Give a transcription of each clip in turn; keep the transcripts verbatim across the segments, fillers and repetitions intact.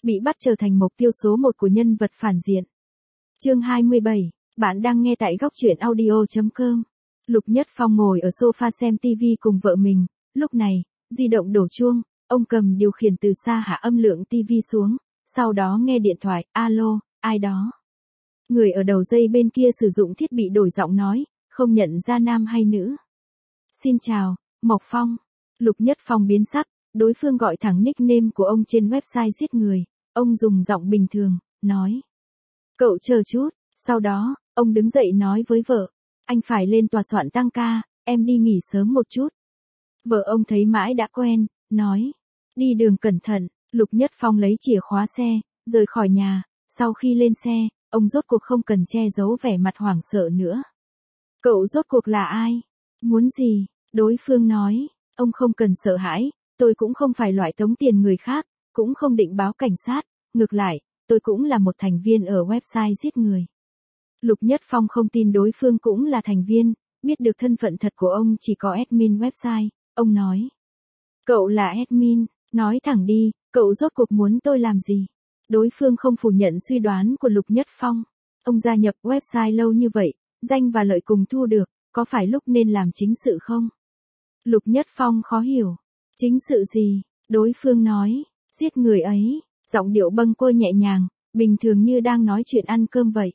Bị bắt trở thành mục tiêu số một của nhân vật phản diện. Chương hai mươi bảy, bạn đang nghe tại góc truyện audio chấm com. Lục Nhất Phong ngồi ở sofa xem tivi cùng vợ mình, lúc này, di động đổ chuông, ông cầm điều khiển từ xa hạ âm lượng tivi xuống, sau đó nghe điện thoại, alo, ai đó. Người ở đầu dây bên kia sử dụng thiết bị đổi giọng nói, không nhận ra nam hay nữ. Xin chào, Mộc Phong. Lục Nhất Phong biến sắc, đối phương gọi thẳng nickname của ông trên website giết người, ông dùng giọng bình thường, nói. Cậu chờ chút, sau đó, ông đứng dậy nói với vợ, anh phải lên tòa soạn tăng ca, em đi nghỉ sớm một chút. Vợ ông thấy mãi đã quen, nói, đi đường cẩn thận. Lục Nhất Phong lấy chìa khóa xe, rời khỏi nhà, sau khi lên xe, ông rốt cuộc không cần che giấu vẻ mặt hoảng sợ nữa. Cậu rốt cuộc là ai? Muốn gì? Đối phương nói, ông không cần sợ hãi, tôi cũng không phải loại tống tiền người khác, cũng không định báo cảnh sát, ngược lại, tôi cũng là một thành viên ở website giết người. Lục Nhất Phong không tin đối phương cũng là thành viên, biết được thân phận thật của ông chỉ có admin website, ông nói. Cậu là admin, nói thẳng đi, cậu rốt cuộc muốn tôi làm gì? Đối phương không phủ nhận suy đoán của Lục Nhất Phong. Ông gia nhập website lâu như vậy, danh và lợi cùng thu được, có phải lúc nên làm chính sự không? Lục Nhất Phong khó hiểu. Chính sự gì? Đối phương nói, giết người ấy, giọng điệu bâng quơ nhẹ nhàng, bình thường như đang nói chuyện ăn cơm vậy.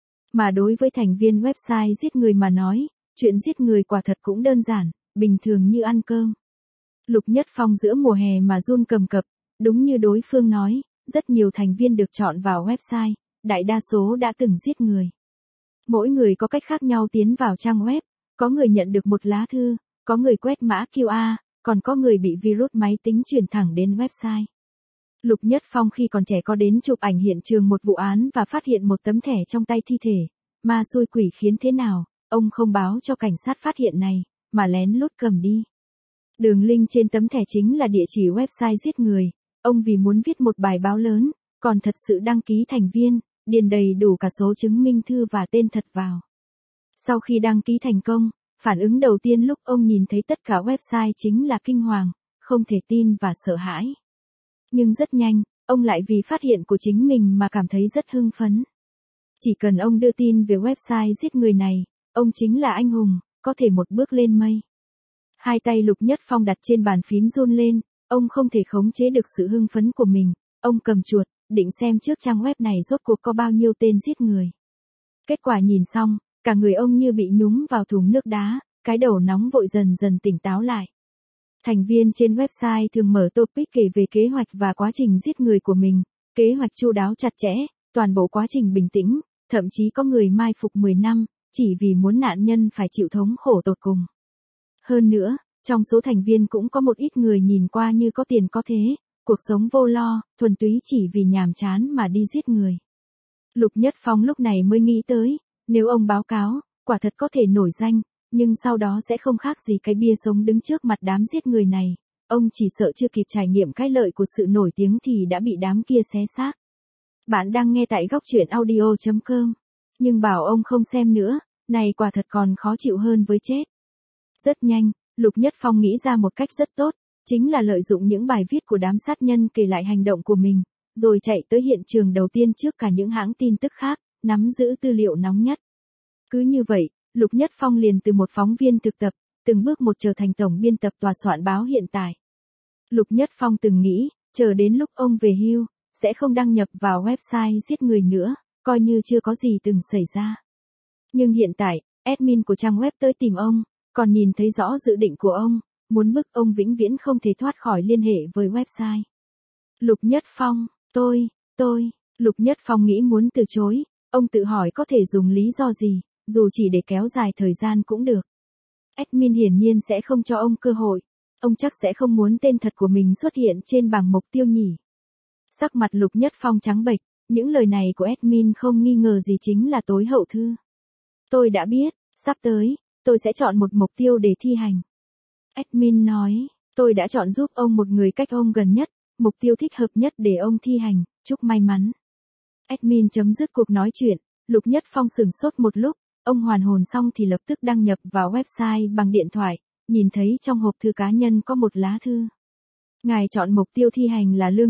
Mà đối với thành viên website giết người mà nói, chuyện giết người quả thật cũng đơn giản, bình thường như ăn cơm. Lục Nhất Phong giữa mùa hè mà run cầm cập, đúng như đối phương nói, rất nhiều thành viên được chọn vào website, đại đa số đã từng giết người. Mỗi người có cách khác nhau tiến vào trang web, có người nhận được một lá thư, có người quét mã quy rờ, còn có người bị virus máy tính truyền thẳng đến website. Lục Nhất Phong khi còn trẻ có đến chụp ảnh hiện trường một vụ án và phát hiện một tấm thẻ trong tay thi thể. Ma xui quỷ khiến thế nào, ông không báo cho cảnh sát phát hiện này, mà lén lút cầm đi. Đường link trên tấm thẻ chính là địa chỉ website giết người. Ông vì muốn viết một bài báo lớn, còn thật sự đăng ký thành viên, điền đầy đủ cả số chứng minh thư và tên thật vào. Sau khi đăng ký thành công, phản ứng đầu tiên lúc ông nhìn thấy tất cả website chính là kinh hoàng, không thể tin và sợ hãi. Nhưng rất nhanh, ông lại vì phát hiện của chính mình mà cảm thấy rất hưng phấn. Chỉ cần ông đưa tin về website giết người này, ông chính là anh hùng, có thể một bước lên mây. Hai tay Lục Nhất Phong đặt trên bàn phím run lên, ông không thể khống chế được sự hưng phấn của mình, ông cầm chuột, định xem trước trang web này rốt cuộc có bao nhiêu tên giết người. Kết quả nhìn xong, cả người ông như bị nhúng vào thùng nước đá, cái đầu nóng vội dần dần tỉnh táo lại. Thành viên trên website thường mở topic kể về kế hoạch và quá trình giết người của mình, kế hoạch chu đáo chặt chẽ, toàn bộ quá trình bình tĩnh, thậm chí có người mai phục mười năm, chỉ vì muốn nạn nhân phải chịu thống khổ tột cùng. Hơn nữa, trong số thành viên cũng có một ít người nhìn qua như có tiền có thế, cuộc sống vô lo, thuần túy chỉ vì nhàm chán mà đi giết người. Lục Nhất Phong lúc này mới nghĩ tới, nếu ông báo cáo, quả thật có thể nổi danh, nhưng sau đó sẽ không khác gì cái bia sống đứng trước mặt đám giết người này, ông chỉ sợ chưa kịp trải nghiệm cái lợi của sự nổi tiếng thì đã bị đám kia xé xác. Bạn đang nghe tại góc truyện audio chấm com, nhưng bảo ông không xem nữa, này quả thật còn khó chịu hơn với chết. Rất nhanh, Lục Nhất Phong nghĩ ra một cách rất tốt, chính là lợi dụng những bài viết của đám sát nhân kể lại hành động của mình, rồi chạy tới hiện trường đầu tiên trước cả những hãng tin tức khác, nắm giữ tư liệu nóng nhất. Cứ như vậy, Lục Nhất Phong liền từ một phóng viên thực tập, từng bước một trở thành tổng biên tập tòa soạn báo hiện tại. Lục Nhất Phong từng nghĩ, chờ đến lúc ông về hưu, sẽ không đăng nhập vào website giết người nữa, coi như chưa có gì từng xảy ra. Nhưng hiện tại, admin của trang web tới tìm ông, còn nhìn thấy rõ dự định của ông, muốn bức ông vĩnh viễn không thể thoát khỏi liên hệ với website. Lục Nhất Phong, tôi, tôi, Lục Nhất Phong nghĩ muốn từ chối, ông tự hỏi có thể dùng lý do gì, dù chỉ để kéo dài thời gian cũng được. Admin hiển nhiên sẽ không cho ông cơ hội, ông chắc sẽ không muốn tên thật của mình xuất hiện trên bảng mục tiêu nhỉ. Sắc mặt Lục Nhất Phong trắng bệch, những lời này của admin không nghi ngờ gì chính là tối hậu thư. Tôi đã biết, sắp tới, tôi sẽ chọn một mục tiêu để thi hành. Admin nói, tôi đã chọn giúp ông một người cách ông gần nhất, mục tiêu thích hợp nhất để ông thi hành, chúc may mắn. Admin chấm dứt cuộc nói chuyện, Lục Nhất Phong sửng sốt một lúc, ông hoàn hồn xong thì lập tức đăng nhập vào website bằng điện thoại, nhìn thấy trong hộp thư cá nhân có một lá thư. Ngài chọn mục tiêu thi hành là lương chấp,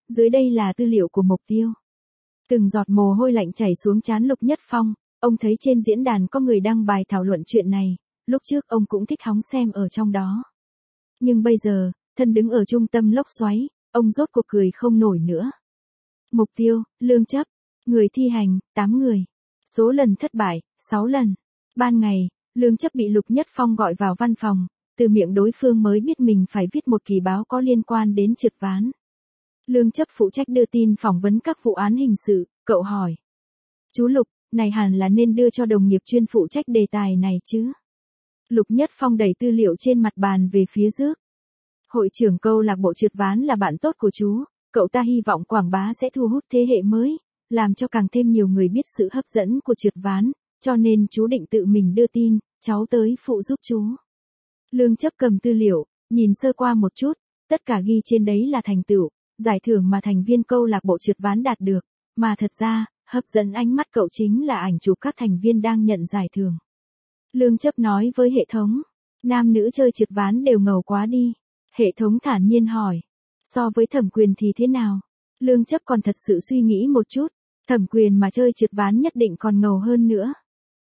Dưới đây là tư liệu của Mục Tiêu. Từng giọt mồ hôi lạnh chảy xuống trán Lục Nhất Phong, ông thấy trên diễn đàn có người đăng bài thảo luận chuyện này, lúc trước ông cũng thích hóng xem ở trong đó. Nhưng bây giờ, thân đứng ở trung tâm lốc xoáy, ông rốt cuộc cười không nổi nữa. Mục tiêu, lương chấp, người thi hành, tám người. Số lần thất bại, sáu lần. Ban ngày, lương chấp bị Lục Nhất Phong gọi vào văn phòng, từ miệng đối phương mới biết mình phải viết một kỳ báo có liên quan đến trượt ván. Lương chấp phụ trách đưa tin phỏng vấn các vụ án hình sự, cậu hỏi. Chú Lục, này hẳn là nên đưa cho đồng nghiệp chuyên phụ trách đề tài này chứ? Lục Nhất Phong đẩy tư liệu trên mặt bàn về phía trước. Hội trưởng câu lạc bộ trượt ván là bạn tốt của chú, cậu ta hy vọng quảng bá sẽ thu hút thế hệ mới, làm cho càng thêm nhiều người biết sự hấp dẫn của trượt ván, cho nên chú định tự mình đưa tin, cháu tới phụ giúp chú. Lương chấp cầm tư liệu, nhìn sơ qua một chút, tất cả ghi trên đấy là thành tựu, giải thưởng mà thành viên câu lạc bộ trượt ván đạt được, mà thật ra, hấp dẫn ánh mắt cậu chính là ảnh chụp các thành viên đang nhận giải thưởng. Lương chấp nói với hệ thống, nam nữ chơi trượt ván đều ngầu quá đi. Hệ thống thản nhiên hỏi, so với Thẩm Quyền thì thế nào? Lương chấp còn thật sự suy nghĩ một chút, Thẩm Quyền mà chơi trượt ván nhất định còn ngầu hơn nữa.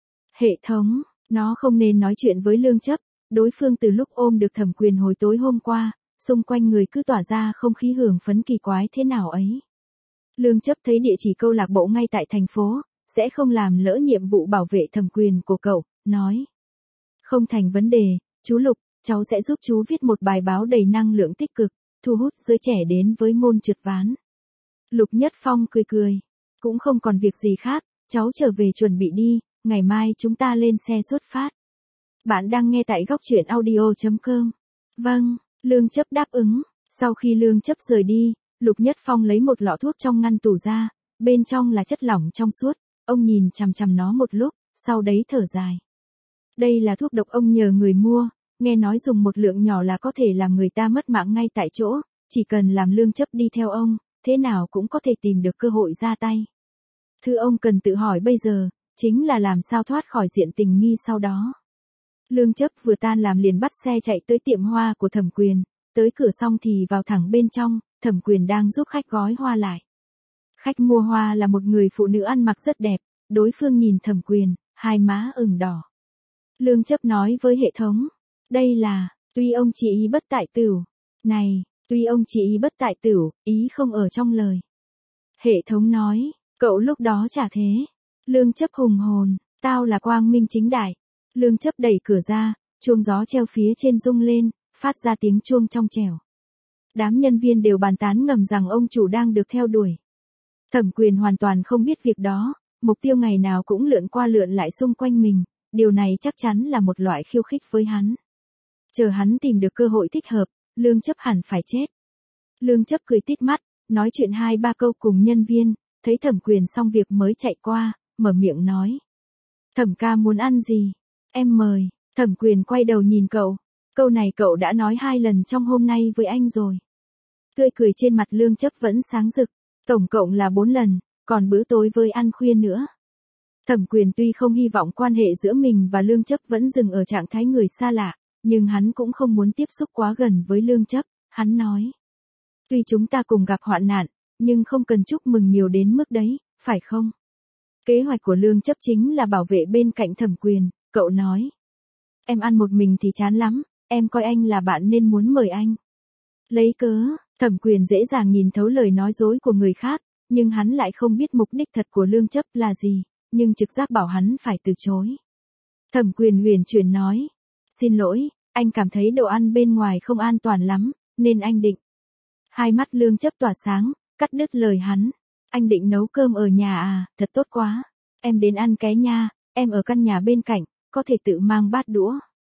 Hệ thống, nó không nên nói chuyện với lương chấp, đối phương từ lúc ôm được Thẩm Quyền hồi tối hôm qua, xung quanh người cứ tỏa ra không khí hưởng phấn kỳ quái thế nào ấy. Lương chấp thấy địa chỉ câu lạc bộ ngay tại thành phố, sẽ không làm lỡ nhiệm vụ bảo vệ Thẩm Quyền của cậu, nói. Không thành vấn đề, chú Lục, cháu sẽ giúp chú viết một bài báo đầy năng lượng tích cực, thu hút giới trẻ đến với môn trượt ván. Lục Nhất Phong cười cười, cũng không còn việc gì khác, cháu trở về chuẩn bị đi, ngày mai chúng ta lên xe xuất phát. Bạn đang nghe tại góc truyện audio chấm com. Vâng, lương chấp đáp ứng, sau khi lương chấp rời đi, Lục Nhất Phong lấy một lọ thuốc trong ngăn tủ ra, bên trong là chất lỏng trong suốt, ông nhìn chằm chằm nó một lúc, sau đấy thở dài. Đây là thuốc độc ông nhờ người mua. Nghe nói dùng một lượng nhỏ là có thể làm người ta mất mạng ngay tại chỗ, chỉ cần làm lương chấp đi theo ông, thế nào cũng có thể tìm được cơ hội ra tay. Thứ ông cần tự hỏi bây giờ, chính là làm sao thoát khỏi diện tình nghi sau đó. Lương chấp vừa tan làm liền bắt xe chạy tới tiệm hoa của Thẩm Quyền, tới cửa xong thì vào thẳng bên trong, Thẩm Quyền đang giúp khách gói hoa lại. Khách mua hoa là một người phụ nữ ăn mặc rất đẹp, đối phương nhìn Thẩm Quyền, hai má ửng đỏ. Lương chấp nói với hệ thống. Đây là, tuy ông chỉ ý bất tại tửu. Này, tuy ông chỉ ý bất tại tửu, ý không ở trong lời. Hệ thống nói, cậu lúc đó chả thế. Lương chấp hùng hồn, tao là quang minh chính đại. Lương chấp đẩy cửa ra, chuông gió treo phía trên rung lên, phát ra tiếng chuông trong trẻo. Đám nhân viên đều bàn tán ngầm rằng ông chủ đang được theo đuổi. Thẩm Quyền hoàn toàn không biết việc đó, mục tiêu ngày nào cũng lượn qua lượn lại xung quanh mình, điều này chắc chắn là một loại khiêu khích với hắn. Chờ hắn tìm được cơ hội thích hợp, lương chấp hẳn phải chết. Lương chấp cười tít mắt, nói chuyện hai ba câu cùng nhân viên, thấy Thẩm Quyền xong việc mới chạy qua, mở miệng nói. Thẩm ca muốn ăn gì? Em mời. Thẩm Quyền quay đầu nhìn cậu. Câu này cậu đã nói hai lần trong hôm nay với anh rồi. Tươi cười trên mặt lương chấp vẫn sáng rực. Tổng cộng là bốn lần, còn bữa tối với ăn khuya nữa. Thẩm Quyền tuy không hy vọng quan hệ giữa mình và lương chấp vẫn dừng ở trạng thái người xa lạ, nhưng hắn cũng không muốn tiếp xúc quá gần với lương chấp, hắn nói. Tuy chúng ta cùng gặp hoạn nạn, nhưng không cần chúc mừng nhiều đến mức đấy, phải không? Kế hoạch của lương chấp chính là bảo vệ bên cạnh Thẩm Quyền, cậu nói. Em ăn một mình thì chán lắm, em coi anh là bạn nên muốn mời anh. Lấy cớ, Thẩm Quyền dễ dàng nhìn thấu lời nói dối của người khác, nhưng hắn lại không biết mục đích thật của lương chấp là gì, nhưng trực giác bảo hắn phải từ chối. Thẩm Quyền huyền chuyển nói. Xin lỗi, anh cảm thấy đồ ăn bên ngoài không an toàn lắm, nên anh định. Hai mắt lương chấp tỏa sáng, cắt đứt lời hắn. Anh định nấu cơm ở nhà à, thật tốt quá. Em đến ăn cái nha, em ở căn nhà bên cạnh, có thể tự mang bát đũa.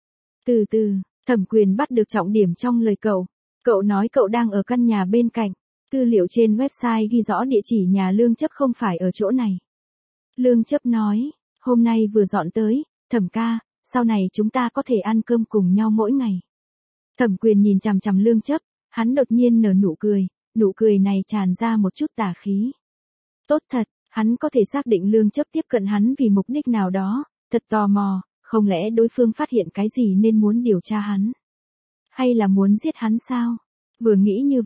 Từ từ, Thẩm Quyền bắt được trọng điểm trong lời cậu. Cậu nói cậu đang ở căn nhà bên cạnh. Tư liệu trên website ghi rõ địa chỉ nhà lương chấp không phải ở chỗ này. Lương chấp nói, hôm nay vừa dọn tới, Thẩm ca, sau này chúng ta có thể ăn cơm cùng nhau mỗi ngày. Thẩm Quyền nhìn chằm chằm lương chấp, hắn đột nhiên nở nụ cười, nụ cười này tràn ra một chút tà khí. Tốt thật, hắn có thể xác định lương chấp tiếp cận hắn vì mục đích nào đó, thật tò mò, không lẽ đối phương phát hiện cái gì nên muốn điều tra hắn? Hay là muốn giết hắn sao? Vừa nghĩ như vậy,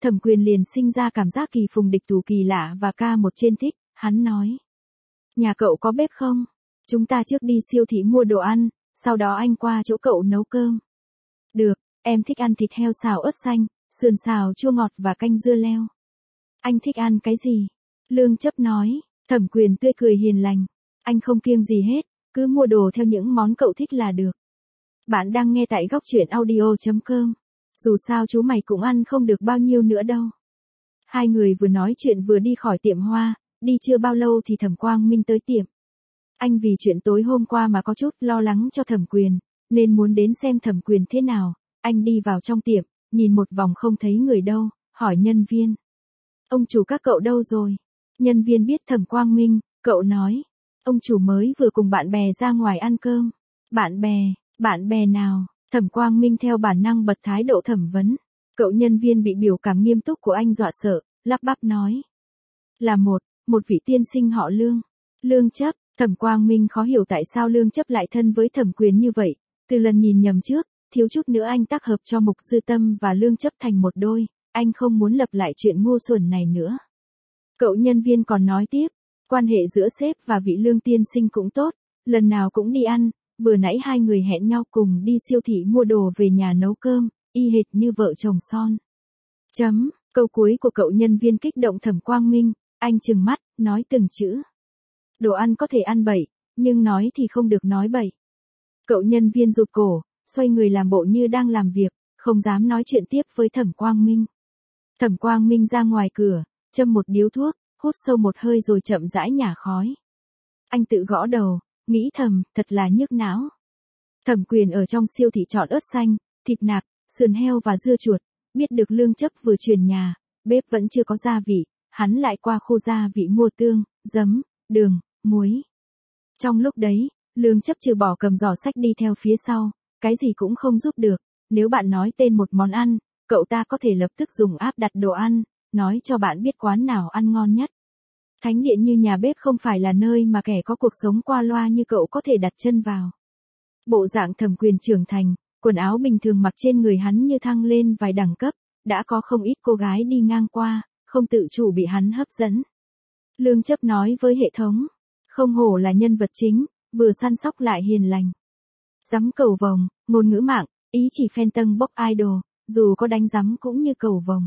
Thẩm Quyền liền sinh ra cảm giác kỳ phùng địch thủ kỳ lạ và ca một trên thích, hắn nói. Nhà cậu có bếp không? Chúng ta trước đi siêu thị mua đồ ăn, sau đó anh qua chỗ cậu nấu cơm. Được, em thích ăn thịt heo xào ớt xanh, sườn xào chua ngọt và canh dưa leo. Anh thích ăn cái gì? Lương Chấp nói. Thẩm Quyền tươi cười hiền lành. Anh không kiêng gì hết, cứ mua đồ theo những món cậu thích là được. Bạn đang nghe tại góc truyện audio chấm com. Dù sao chú mày cũng ăn không được bao nhiêu nữa đâu. Hai người vừa nói chuyện vừa đi khỏi tiệm hoa, đi chưa bao lâu thì Thẩm Quang Minh tới tiệm. Anh vì chuyện tối hôm qua mà có chút lo lắng cho Thẩm Quyền, nên muốn đến xem Thẩm Quyền thế nào. Anh đi vào trong tiệm, nhìn một vòng không thấy người đâu, hỏi nhân viên. Ông chủ các cậu đâu rồi? Nhân viên biết Thẩm Quang Minh, cậu nói. Ông chủ mới vừa cùng bạn bè ra ngoài ăn cơm. Bạn bè, bạn bè nào? Thẩm Quang Minh theo bản năng bật thái độ thẩm vấn. Cậu nhân viên bị biểu cảm nghiêm túc của anh dọa sợ, lắp bắp nói. Là một, một vị tiên sinh họ Lương. Lương Chấp, Thẩm Quang Minh khó hiểu tại sao Lương Chấp lại thân với Thẩm Quyền như vậy. Từ lần nhìn nhầm trước, thiếu chút nữa anh tác hợp cho Mục Dư Tâm và Lương Chấp thành một đôi. Anh không muốn lặp lại chuyện ngu xuẩn này nữa. Cậu nhân viên còn nói tiếp. Quan hệ giữa sếp và vị Lương tiên sinh cũng tốt. Lần nào cũng đi ăn. Vừa nãy hai người hẹn nhau cùng đi siêu thị mua đồ về nhà nấu cơm, y hệt như vợ chồng son. Chấm, câu cuối của cậu nhân viên kích động Thẩm Quang Minh, anh trừng mắt, nói từng chữ. Đồ ăn có thể ăn bậy, nhưng nói thì không được nói bậy. Cậu nhân viên rụt cổ, xoay người làm bộ như đang làm việc, không dám nói chuyện tiếp với Thẩm Quang Minh. Thẩm Quang Minh ra ngoài cửa, châm một điếu thuốc, hút sâu một hơi rồi chậm rãi nhả khói. Anh tự gõ đầu. Nghĩ thầm, thật là nhức não. Thẩm Quyền ở trong siêu thị chọn ớt xanh, thịt nạc, sườn heo và dưa chuột. Biết được Lương Chấp vừa chuyển nhà, bếp vẫn chưa có gia vị, hắn lại qua khu gia vị mua tương, giấm, đường, muối. Trong lúc đấy, Lương Chấp trừ bỏ cầm giỏ sách đi theo phía sau, cái gì cũng không giúp được. Nếu bạn nói tên một món ăn, cậu ta có thể lập tức dùng app đặt đồ ăn, nói cho bạn biết quán nào ăn ngon nhất. Thánh địa như nhà bếp không phải là nơi mà kẻ có cuộc sống qua loa như cậu có thể đặt chân vào. Bộ dạng Thẩm Quyền trưởng thành, quần áo bình thường mặc trên người hắn như thăng lên vài đẳng cấp, đã có không ít cô gái đi ngang qua, không tự chủ bị hắn hấp dẫn. Lương Chấp nói với hệ thống, không hổ là nhân vật chính, vừa săn sóc lại hiền lành. Giắm cầu vồng, ngôn ngữ mạng, ý chỉ phantom box idol, dù có đánh giắm cũng như cầu vồng.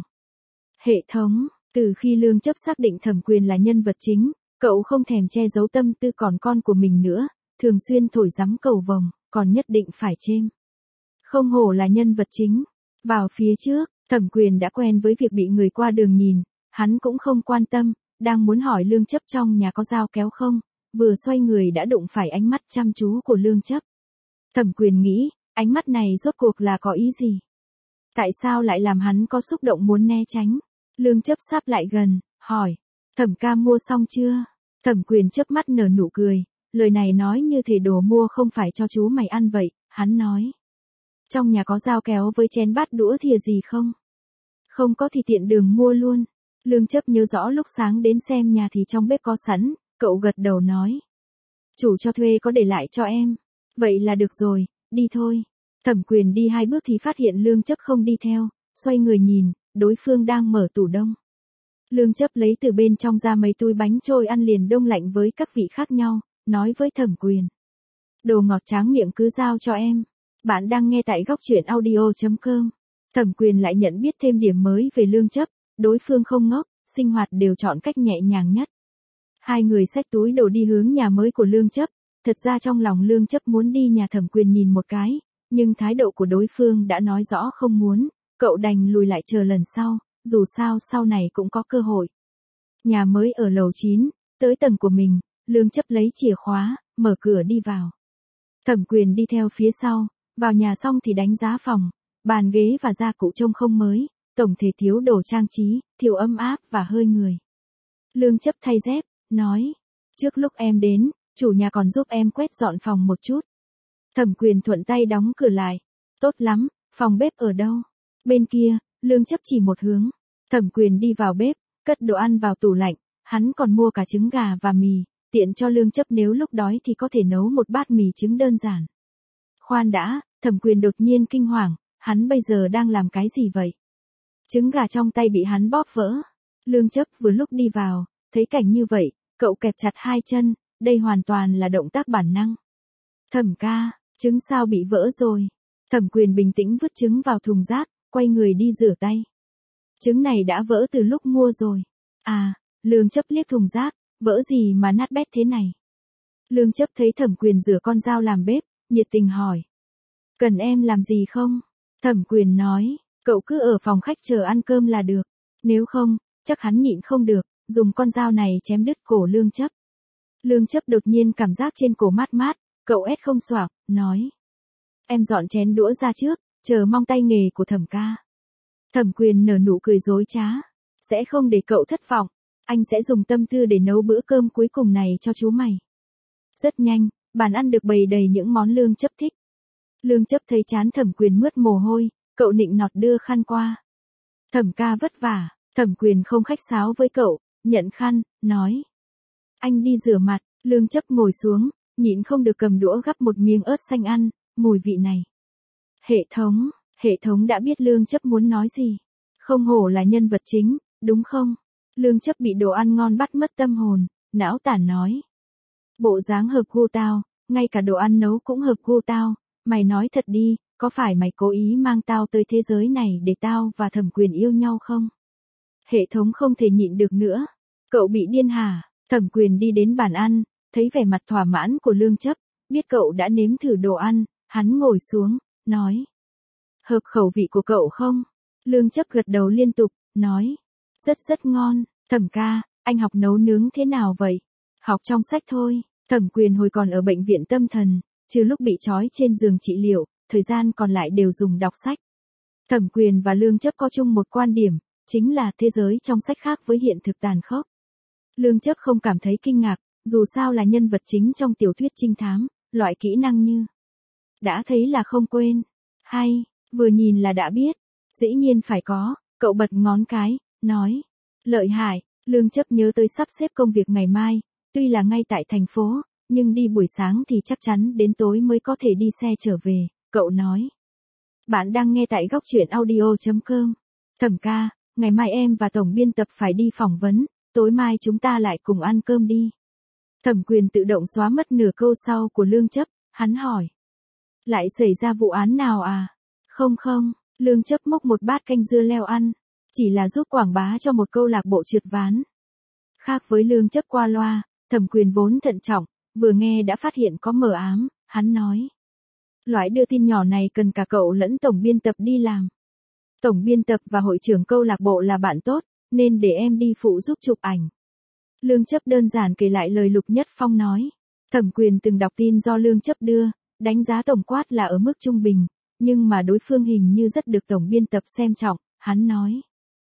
Hệ thống. Từ khi Lương Chấp xác định Thẩm Quyền là nhân vật chính, cậu không thèm che giấu tâm tư còn con của mình nữa, thường xuyên thổi giắm cầu vồng, còn nhất định phải chêm. Không hổ là nhân vật chính. Vào phía trước, Thẩm Quyền đã quen với việc bị người qua đường nhìn, hắn cũng không quan tâm, đang muốn hỏi Lương Chấp trong nhà có dao kéo không, vừa xoay người đã đụng phải ánh mắt chăm chú của Lương Chấp. Thẩm Quyền nghĩ, ánh mắt này rốt cuộc là có ý gì? Tại sao lại làm hắn có xúc động muốn né tránh? Lương Chấp sắp lại gần, hỏi, Thẩm ca mua xong chưa? Thẩm Quyền chớp mắt nở nụ cười, lời này nói như thể đồ mua không phải cho chú mày ăn vậy, hắn nói. Trong nhà có dao kéo với chén bát đũa thìa gì không? Không có thì tiện đường mua luôn. Lương Chấp nhớ rõ lúc sáng đến xem nhà thì trong bếp có sẵn, cậu gật đầu nói. Chủ cho thuê có để lại cho em. Vậy là được rồi, đi thôi. Thẩm Quyền đi hai bước thì phát hiện Lương Chấp không đi theo, xoay người nhìn. Đối phương đang mở tủ đông. Lương Chấp lấy từ bên trong ra mấy túi bánh trôi ăn liền đông lạnh với các vị khác nhau, nói với Thẩm Quyền. Đồ ngọt tráng miệng cứ giao cho em. Bạn đang nghe tại góc truyện audio chấm com. Thẩm Quyền lại nhận biết thêm điểm mới về Lương Chấp, đối phương không ngốc, sinh hoạt đều chọn cách nhẹ nhàng nhất. Hai người xách túi đồ đi hướng nhà mới của Lương Chấp, thật ra trong lòng Lương Chấp muốn đi nhà Thẩm Quyền nhìn một cái, nhưng thái độ của đối phương đã nói rõ không muốn. Cậu đành lùi lại chờ lần sau, dù sao sau này cũng có cơ hội. Nhà mới ở lầu chín, tới tầng của mình, Lương Chấp lấy chìa khóa, mở cửa đi vào. Thẩm Quyền đi theo phía sau, vào nhà xong thì đánh giá phòng, bàn ghế và gia cụ trông không mới, tổng thể thiếu đồ trang trí, thiếu ấm áp và hơi người. Lương Chấp thay dép, nói, trước lúc em đến, chủ nhà còn giúp em quét dọn phòng một chút. Thẩm Quyền thuận tay đóng cửa lại, tốt lắm, phòng bếp ở đâu? Bên kia, Lương Chấp chỉ một hướng. Thẩm Quyền đi vào bếp, cất đồ ăn vào tủ lạnh, hắn còn mua cả trứng gà và mì, tiện cho Lương Chấp nếu lúc đói thì có thể nấu một bát mì trứng đơn giản. Khoan đã, Thẩm Quyền đột nhiên kinh hoàng, hắn bây giờ đang làm cái gì vậy? Trứng gà trong tay bị hắn bóp vỡ. Lương Chấp vừa lúc đi vào, thấy cảnh như vậy, cậu kẹp chặt hai chân, đây hoàn toàn là động tác bản năng. Thẩm ca, trứng sao bị vỡ rồi? Thẩm Quyền bình tĩnh vứt trứng vào thùng rác, quay người đi rửa tay. Trứng này đã vỡ từ lúc mua rồi. À, Lương Chấp liếc thùng rác, vỡ gì mà nát bét thế này? Lương Chấp thấy Thẩm Quyền rửa con dao làm bếp, nhiệt tình hỏi. Cần em làm gì không? Thẩm Quyền nói, cậu cứ ở phòng khách chờ ăn cơm là được. Nếu không, chắc hắn nhịn không được, dùng con dao này chém đứt cổ Lương Chấp. Lương Chấp đột nhiên cảm giác trên cổ mát mát, cậu ét không xoạc, nói. Em dọn chén đũa ra trước, chờ mong tay nghề của Thẩm ca. Thẩm Quyền nở nụ cười dối trá. Sẽ không để cậu thất vọng, anh sẽ dùng tâm tư để nấu bữa cơm cuối cùng này cho chú mày. Rất nhanh, bàn ăn được bày đầy những món Lương Chấp thích. Lương Chấp thấy chán Thẩm Quyền mướt mồ hôi, cậu nịnh nọt đưa khăn qua. Thẩm ca vất vả, Thẩm Quyền không khách sáo với cậu, nhận khăn, nói. Anh đi rửa mặt. Lương Chấp ngồi xuống, nhịn không được cầm đũa gắp một miếng ớt xanh ăn, mùi vị này. Hệ thống, hệ thống đã biết Lương Chấp muốn nói gì. Không hổ là nhân vật chính, đúng không? Lương Chấp bị đồ ăn ngon bắt mất tâm hồn, não tản nói. Bộ dáng hợp gu tao, ngay cả đồ ăn nấu cũng hợp gu tao, mày nói thật đi, có phải mày cố ý mang tao tới thế giới này để tao và Thẩm Quyền yêu nhau không? Hệ thống không thể nhịn được nữa. Cậu bị điên hả? Thẩm Quyền đi đến bàn ăn, thấy vẻ mặt thỏa mãn của Lương Chấp, biết cậu đã nếm thử đồ ăn, hắn ngồi xuống, nói. Hợp khẩu vị của cậu không? Lương Chấp gật đầu liên tục, nói. Rất rất ngon. Thẩm ca, anh học nấu nướng thế nào vậy? Học trong sách thôi. Thẩm Quyền hồi còn ở bệnh viện tâm thần, trừ lúc bị trói trên giường trị liệu, thời gian còn lại đều dùng đọc sách. Thẩm Quyền và Lương Chấp có chung một quan điểm, chính là thế giới trong sách khác với hiện thực tàn khốc. Lương Chấp không cảm thấy kinh ngạc, dù sao là nhân vật chính trong tiểu thuyết trinh thám, loại kỹ năng như đã thấy là không quên, hay, vừa nhìn là đã biết, dĩ nhiên phải có, cậu bật ngón cái, nói, lợi hại. Lương Chấp nhớ tới sắp xếp công việc ngày mai, tuy là ngay tại thành phố, nhưng đi buổi sáng thì chắc chắn đến tối mới có thể đi xe trở về, cậu nói. Bạn đang nghe tại góc truyện audio chấm com. Thẩm ca, ngày mai em và tổng biên tập phải đi phỏng vấn, tối mai chúng ta lại cùng ăn cơm đi. Thẩm Quyền tự động xóa mất nửa câu sau của Lương Chấp, hắn hỏi. Lại xảy ra vụ án nào à? Không không, Lương Chấp múc một bát canh dưa leo ăn, chỉ là giúp quảng bá cho một câu lạc bộ trượt ván. Khác với Lương Chấp qua loa, Thẩm Quyền vốn thận trọng, vừa nghe đã phát hiện có mờ ám, hắn nói. Loại đưa tin nhỏ này cần cả cậu lẫn tổng biên tập đi làm. Tổng biên tập và hội trưởng câu lạc bộ là bạn tốt, nên để em đi phụ giúp chụp ảnh. Lương Chấp đơn giản kể lại lời Lục Nhất Phong nói. Thẩm Quyền từng đọc tin do Lương Chấp đưa, đánh giá tổng quát là ở mức trung bình, nhưng mà đối phương hình như rất được tổng biên tập xem trọng, hắn nói.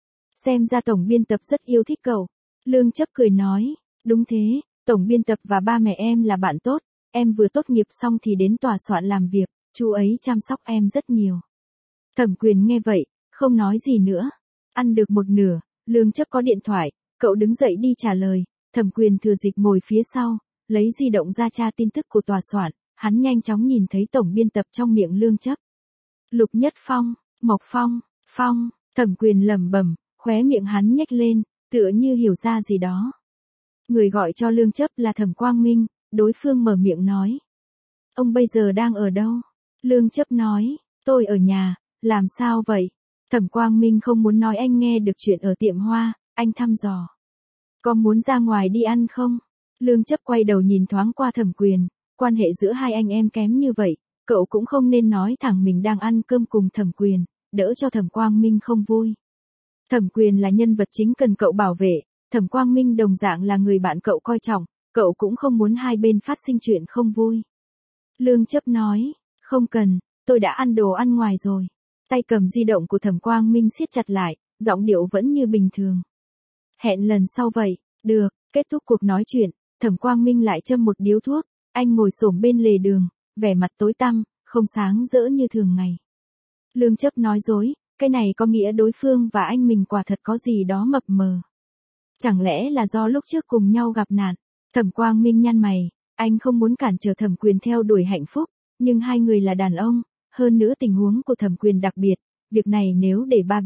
Xem ra tổng biên tập rất yêu thích cậu. Lương Chấp cười nói, đúng thế, tổng biên tập và ba mẹ em là bạn tốt, em vừa tốt nghiệp xong thì đến tòa soạn làm việc, chú ấy chăm sóc em rất nhiều. Thẩm Quyền nghe vậy, không nói gì nữa. Ăn được một nửa, Lương Chấp có điện thoại, cậu đứng dậy đi trả lời, Thẩm Quyền thừa dịp ngồi phía sau, lấy di động ra tra tin tức của tòa soạn, hắn nhanh chóng nhìn thấy tổng biên tập trong miệng Lương Chấp. Lục Nhất Phong, Mộc Phong, Phong, Thẩm Quyền lẩm bẩm, khóe miệng hắn nhếch lên, tựa như hiểu ra gì đó. Người gọi cho Lương Chấp là Thẩm Quang Minh, đối phương mở miệng nói. Ông bây giờ đang ở đâu? Lương Chấp nói, tôi ở nhà, làm sao vậy? Thẩm Quang Minh không muốn nói anh nghe được chuyện ở tiệm hoa, anh thăm dò. Có muốn ra ngoài đi ăn không? Lương Chấp quay đầu nhìn thoáng qua Thẩm Quyền, quan hệ giữa hai anh em kém như vậy, cậu cũng không nên nói thẳng mình đang ăn cơm cùng Thẩm Quyền, đỡ cho Thẩm Quang Minh không vui. Thẩm Quyền là nhân vật chính cần cậu bảo vệ, Thẩm Quang Minh đồng dạng là người bạn cậu coi trọng, cậu cũng không muốn hai bên phát sinh chuyện không vui. Lương Chấp nói, không cần, tôi đã ăn đồ ăn ngoài rồi. Tay cầm di động của Thẩm Quang Minh siết chặt lại, giọng điệu vẫn như bình thường. Hẹn lần sau vậy, được, kết thúc cuộc nói chuyện, Thẩm Quang Minh lại châm một điếu thuốc, anh ngồi xổm bên lề đường, vẻ mặt tối tăm, không sáng rỡ như thường ngày. Lương Chấp nói dối, cái này có nghĩa đối phương và anh mình quả thật có gì đó mập mờ. Chẳng lẽ là do lúc trước cùng nhau gặp nạn? Thẩm Quang Minh nhăn mày, anh không muốn cản trở Thẩm Quyền theo đuổi hạnh phúc, nhưng hai người là đàn ông, hơn nữa tình huống của Thẩm Quyền đặc biệt, việc này nếu để ba biết,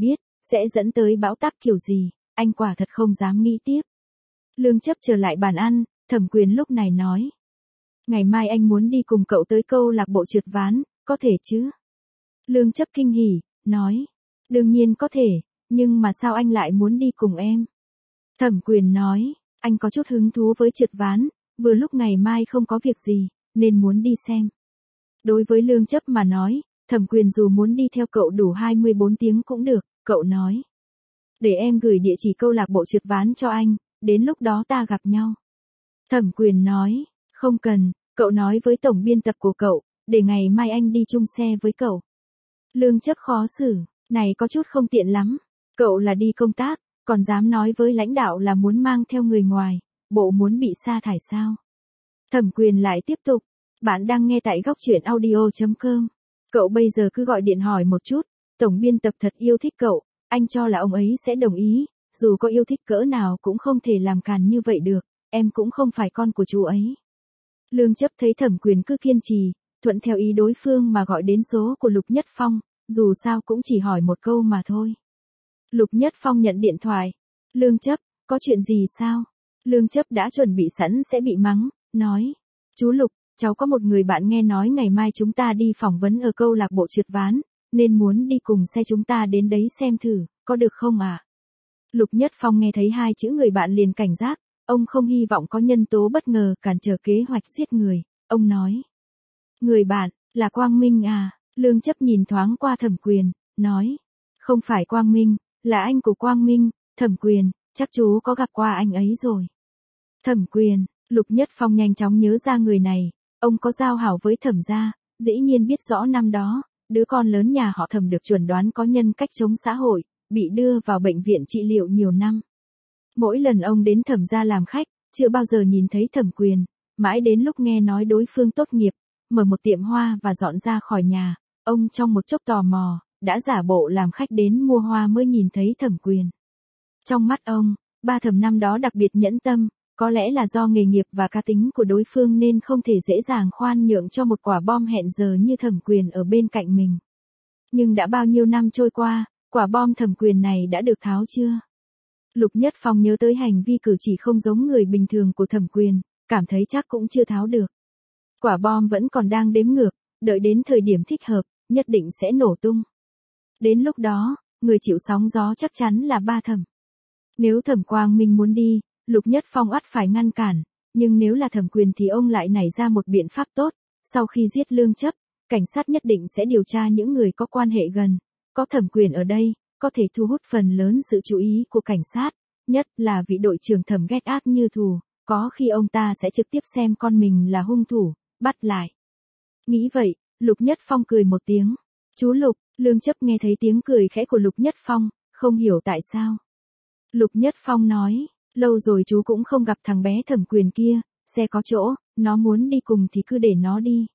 sẽ dẫn tới bão táp kiểu gì, anh quả thật không dám nghĩ tiếp. Lương Chấp trở lại bàn ăn, Thẩm Quyền lúc này nói. Ngày mai anh muốn đi cùng cậu tới câu lạc bộ trượt ván, có thể chứ? Lương Chấp kinh hỉ, nói. Đương nhiên có thể, nhưng mà sao anh lại muốn đi cùng em? Thẩm Quyền nói, anh có chút hứng thú với trượt ván, vừa lúc ngày mai không có việc gì, nên muốn đi xem. Đối với Lương Chấp mà nói, Thẩm Quyền dù muốn đi theo cậu đủ hai mươi bốn tiếng cũng được, cậu nói. Để em gửi địa chỉ câu lạc bộ trượt ván cho anh, đến lúc đó ta gặp nhau. Thẩm Quyền nói, không cần, cậu nói với tổng biên tập của cậu, để ngày mai anh đi chung xe với cậu. Lương Chấp khó xử, này có chút không tiện lắm, cậu là đi công tác, còn dám nói với lãnh đạo là muốn mang theo người ngoài, bộ muốn bị sa thải sao? Thẩm Quyền lại tiếp tục, bạn đang nghe tại góc truyện audio chấm com. Cậu bây giờ cứ gọi điện hỏi một chút, tổng biên tập thật yêu thích cậu, anh cho là ông ấy sẽ đồng ý, dù có yêu thích cỡ nào cũng không thể làm càn như vậy được, em cũng không phải con của chú ấy. Lương Chấp thấy Thẩm Quyền cứ kiên trì, thuận theo ý đối phương mà gọi đến số của Lục Nhất Phong, dù sao cũng chỉ hỏi một câu mà thôi. Lục Nhất Phong nhận điện thoại. Lương Chấp, có chuyện gì sao? Lương Chấp đã chuẩn bị sẵn sẽ bị mắng, nói. Chú Lục, cháu có một người bạn nghe nói ngày mai chúng ta đi phỏng vấn ở câu lạc bộ trượt ván, nên muốn đi cùng xe chúng ta đến đấy xem thử, có được không à? Lục Nhất Phong nghe thấy hai chữ người bạn liền cảnh giác, ông không hy vọng có nhân tố bất ngờ cản trở kế hoạch giết người, ông nói. Người bạn, là Quang Minh à? Lương Chấp nhìn thoáng qua Thẩm Quyền, nói. Không phải Quang Minh, là anh của Quang Minh, Thẩm Quyền, chắc chú có gặp qua anh ấy rồi. Thẩm Quyền, Lục Nhất Phong nhanh chóng nhớ ra người này, ông có giao hảo với Thẩm gia, dĩ nhiên biết rõ năm đó, đứa con lớn nhà họ Thẩm được chuẩn đoán có nhân cách chống xã hội, bị đưa vào bệnh viện trị liệu nhiều năm. Mỗi lần ông đến Thẩm gia làm khách, chưa bao giờ nhìn thấy Thẩm Quyền, mãi đến lúc nghe nói đối phương tốt nghiệp, mở một tiệm hoa và dọn ra khỏi nhà, ông trong một chốc tò mò, đã giả bộ làm khách đến mua hoa mới nhìn thấy Thẩm Quyền. Trong mắt ông, ba Thẩm năm đó đặc biệt nhẫn tâm, có lẽ là do nghề nghiệp và cá tính của đối phương nên không thể dễ dàng khoan nhượng cho một quả bom hẹn giờ như Thẩm Quyền ở bên cạnh mình. Nhưng đã bao nhiêu năm trôi qua, quả bom Thẩm Quyền này đã được tháo chưa? Lục Nhất Phong nhớ tới hành vi cử chỉ không giống người bình thường của Thẩm Quyền, cảm thấy chắc cũng chưa tháo được. Quả bom vẫn còn đang đếm ngược, đợi đến thời điểm thích hợp, nhất định sẽ nổ tung. Đến lúc đó, người chịu sóng gió chắc chắn là ba Thẩm. Nếu Thẩm Quang Minh muốn đi, Lục Nhất Phong ắt phải ngăn cản, nhưng nếu là Thẩm Quyền thì ông lại nảy ra một biện pháp tốt, sau khi giết Lương Chấp, cảnh sát nhất định sẽ điều tra những người có quan hệ gần, có Thẩm Quyền ở đây, có thể thu hút phần lớn sự chú ý của cảnh sát, nhất là vị đội trưởng Thẩm ghét ác như thù, có khi ông ta sẽ trực tiếp xem con mình là hung thủ, bắt lại. Nghĩ vậy, Lục Nhất Phong cười một tiếng. Chú Lục, Lương Chấp nghe thấy tiếng cười khẽ của Lục Nhất Phong, không hiểu tại sao. Lục Nhất Phong nói, lâu rồi chú cũng không gặp thằng bé Thẩm Quyền kia, xe có chỗ, nó muốn đi cùng thì cứ để nó đi.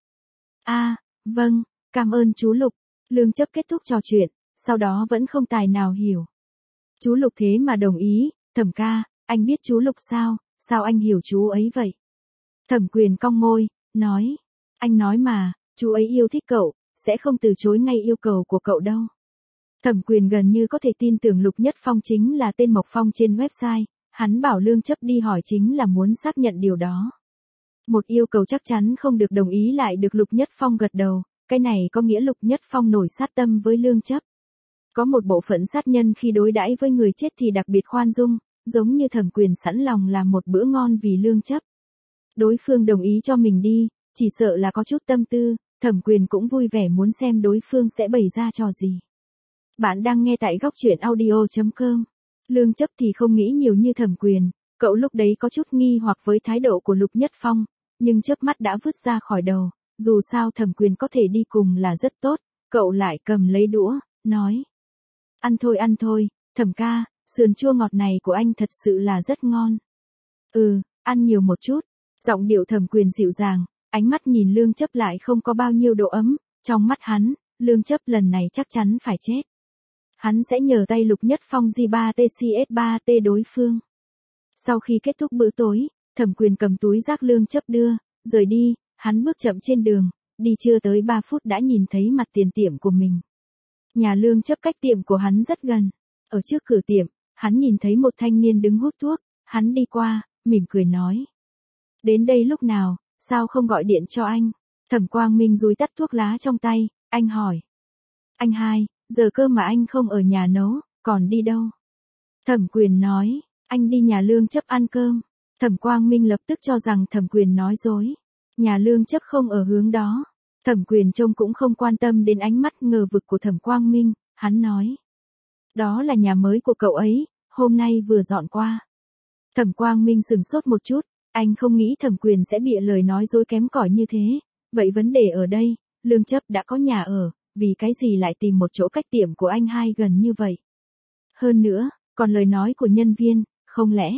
À, vâng, cảm ơn chú Lục. Lương Chấp kết thúc trò chuyện, sau đó vẫn không tài nào hiểu. Chú Lục thế mà đồng ý, Thẩm ca, anh biết chú Lục sao, sao anh hiểu chú ấy vậy? Thẩm Quyền cong môi, nói, anh nói mà, chú ấy yêu thích cậu, sẽ không từ chối ngay yêu cầu của cậu đâu. Thẩm Quyền gần như có thể tin tưởng Lục Nhất Phong chính là tên Mộc Phong trên website, hắn bảo Lương Chấp đi hỏi chính là muốn xác nhận điều đó. Một yêu cầu chắc chắn không được đồng ý lại được Lục Nhất Phong gật đầu, cái này có nghĩa Lục Nhất Phong nổi sát tâm với Lương Chấp. Có một bộ phận sát nhân khi đối đãi với người chết thì đặc biệt khoan dung, giống như Thẩm Quyền sẵn lòng làm một bữa ngon vì Lương Chấp. Đối phương đồng ý cho mình đi, chỉ sợ là có chút tâm tư, Thẩm Quyền cũng vui vẻ muốn xem đối phương sẽ bày ra trò gì. Bạn đang nghe tại góc truyện audio chấm com. Lương Chấp thì không nghĩ nhiều như Thẩm Quyền, cậu lúc đấy có chút nghi hoặc với thái độ của Lục Nhất Phong, nhưng chớp mắt đã vứt ra khỏi đầu, dù sao Thẩm Quyền có thể đi cùng là rất tốt, cậu lại cầm lấy đũa, nói. Ăn thôi ăn thôi, Thẩm ca, sườn chua ngọt này của anh thật sự là rất ngon. Ừ, ăn nhiều một chút, giọng điệu Thẩm Quyền dịu dàng, ánh mắt nhìn Lương Chấp lại không có bao nhiêu độ ấm, trong mắt hắn, Lương Chấp lần này chắc chắn phải chết. Hắn sẽ nhờ tay Lục Nhất Phong G ba T C S ba T đối phương. Sau khi kết thúc bữa tối, Thẩm Quyền cầm túi rác Lương Chấp đưa, rời đi, hắn bước chậm trên đường, đi chưa tới ba phút đã nhìn thấy mặt tiền tiệm của mình. Nhà Lương Chấp cách tiệm của hắn rất gần. Ở trước cửa tiệm, hắn nhìn thấy một thanh niên đứng hút thuốc, hắn đi qua, mỉm cười nói. Đến đây lúc nào, sao không gọi điện cho anh? Thẩm Quang Minh dúi tắt thuốc lá trong tay, anh hỏi. Anh hai, giờ cơm mà anh không ở nhà nấu, còn đi đâu? Thẩm Quyền nói, anh đi nhà Lương Chấp ăn cơm. Thẩm Quang Minh lập tức cho rằng Thẩm Quyền nói dối. Nhà Lương Chấp không ở hướng đó. Thẩm Quyền trông cũng không quan tâm đến ánh mắt ngờ vực của Thẩm Quang Minh, hắn nói. Đó là nhà mới của cậu ấy, hôm nay vừa dọn qua. Thẩm Quang Minh sững sốt một chút, anh không nghĩ Thẩm Quyền sẽ bịa lời nói dối kém cỏi như thế. Vậy vấn đề ở đây, Lương Chấp đã có nhà ở, vì cái gì lại tìm một chỗ cách tiệm của anh hai gần như vậy? Hơn nữa, còn lời nói của nhân viên, không lẽ?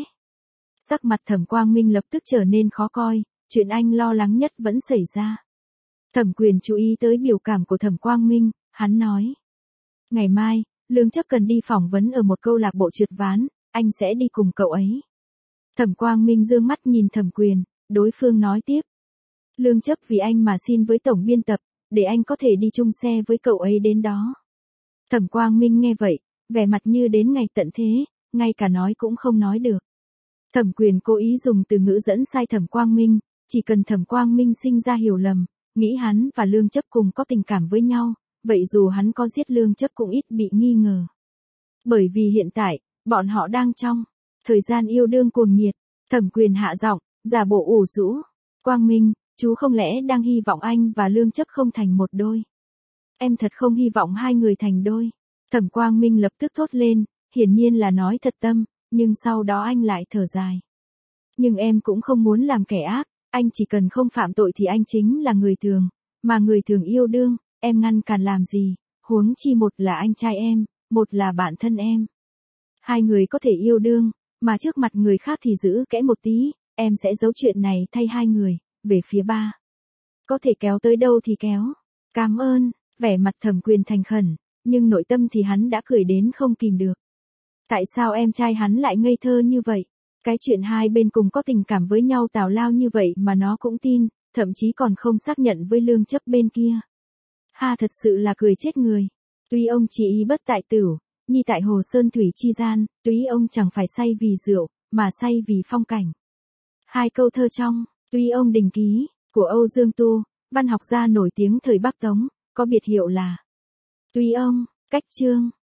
Sắc mặt Thẩm Quang Minh lập tức trở nên khó coi, chuyện anh lo lắng nhất vẫn xảy ra. Thẩm Quyền chú ý tới biểu cảm của Thẩm Quang Minh, hắn nói. Ngày mai, Lương Chấp cần đi phỏng vấn ở một câu lạc bộ trượt ván, anh sẽ đi cùng cậu ấy. Thẩm Quang Minh dương mắt nhìn Thẩm Quyền, đối phương nói tiếp. Lương Chấp vì anh mà xin với tổng biên tập, để anh có thể đi chung xe với cậu ấy đến đó. Thẩm Quang Minh nghe vậy, vẻ mặt như đến ngày tận thế, ngay cả nói cũng không nói được. Thẩm Quyền cố ý dùng từ ngữ dẫn sai Thẩm Quang Minh, chỉ cần Thẩm Quang Minh sinh ra hiểu lầm, nghĩ hắn và Lương Chấp cùng có tình cảm với nhau, vậy dù hắn có giết Lương Chấp cũng ít bị nghi ngờ. Bởi vì hiện tại, bọn họ đang trong thời gian yêu đương cuồng nhiệt. Thẩm Quyền hạ giọng, giả bộ ủ rũ. Quang Minh, chú không lẽ đang hy vọng anh và Lương Chấp không thành một đôi? Em thật không hy vọng hai người thành đôi. Thẩm Quang Minh lập tức thốt lên, hiển nhiên là nói thật tâm, nhưng sau đó anh lại thở dài. Nhưng em cũng không muốn làm kẻ ác, anh chỉ cần không phạm tội thì anh chính là người thường, mà người thường yêu đương, em ngăn cản làm gì, huống chi một là anh trai em, một là bạn thân em. Hai người có thể yêu đương, mà trước mặt người khác thì giữ kẽ một tí, em sẽ giấu chuyện này thay hai người, về phía ba. Có thể kéo tới đâu thì kéo. Cảm ơn, vẻ mặt Thẩm Quyền thành khẩn, nhưng nội tâm thì hắn đã cười đến không kìm được. Tại sao em trai hắn lại ngây thơ như vậy? Cái chuyện hai bên cùng có tình cảm với nhau tào lao như vậy mà nó cũng tin, thậm chí còn không xác nhận với Lương Chấp bên kia. Ha, thật sự là cười chết người. Tuy ông chỉ ý bất tại tửu, nhi tại hồ sơn thủy chi gian, tuy ông chẳng phải say vì rượu, mà say vì phong cảnh. Hai câu thơ trong Tuy ông Đình Ký, của Âu Dương Tu, văn học gia nổi tiếng thời Bắc Tống, có biệt hiệu là Tuy ông, cách chương.